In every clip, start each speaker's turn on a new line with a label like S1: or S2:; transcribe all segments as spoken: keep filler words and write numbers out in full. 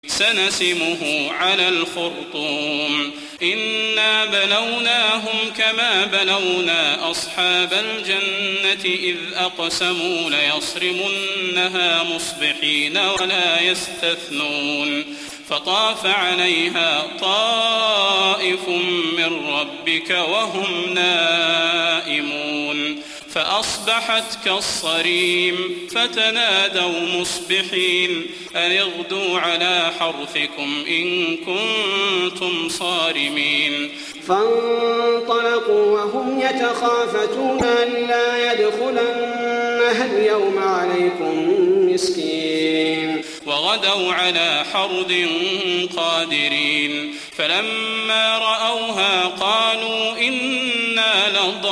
S1: سنسمه على الخرطوم إنا بلوناهم كما بلونا أصحاب الجنة إذ أقسموا ليصرمنها مصبحين ولا يستثنون فطاف عليها طائف من ربك وهم نائمون فأصبحت كالصريم فتنادوا مصبحين أن اغدوا على حرثكم إن كنتم صارمين
S2: فانطلقوا وهم يتخافتون ألا يدخلنها اليوم عليكم مسكين
S1: وغدوا على حرد قادرين فلما رأوها قالوا إنا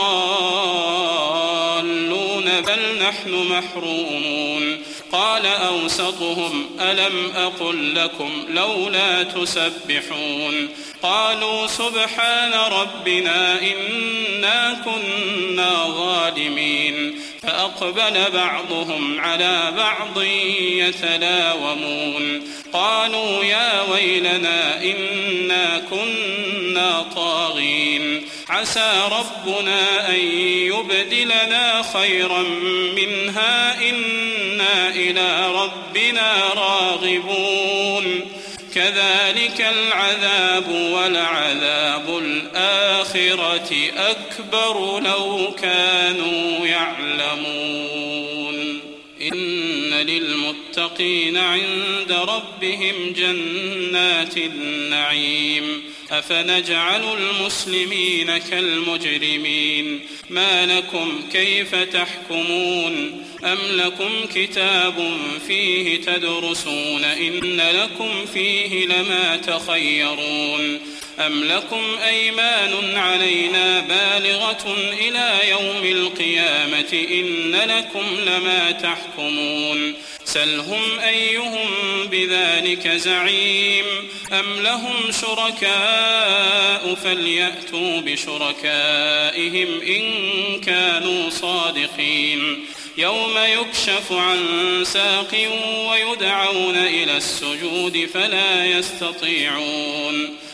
S1: لضالون بل نحن محرومون قال أوسطهم ألم أقل لكم لولا تسبحون قالوا سبحان ربنا إنا كنا ظالمين فأقبل بعضهم على بعض يتلاومون قالوا يا ويلنا إنا كنا طاغين عسى ربنا أن يبدلنا خيرا منها إنا إلى ربنا راغبون كذلك العذاب ولعذاب الآخرة أكبر لو كانوا يعلمون إن للمتقين عند ربهم جنات النعيم أفنجعل المسلمين كالمجرمين ما لكم كيف تحكمون أم لكم كتاب فيه تدرسون إن لكم فيه لما تخيرون أم لكم أيمان علينا بالغة إلى يوم القيامة إن لكم لما تحكمون سلهم أيهم بذلك زعيم أم لهم شركاء فليأتوا بشركائهم إن كانوا صادقين يوم يكشف عن ساق ويدعون إلى السجود فلا يستطيعون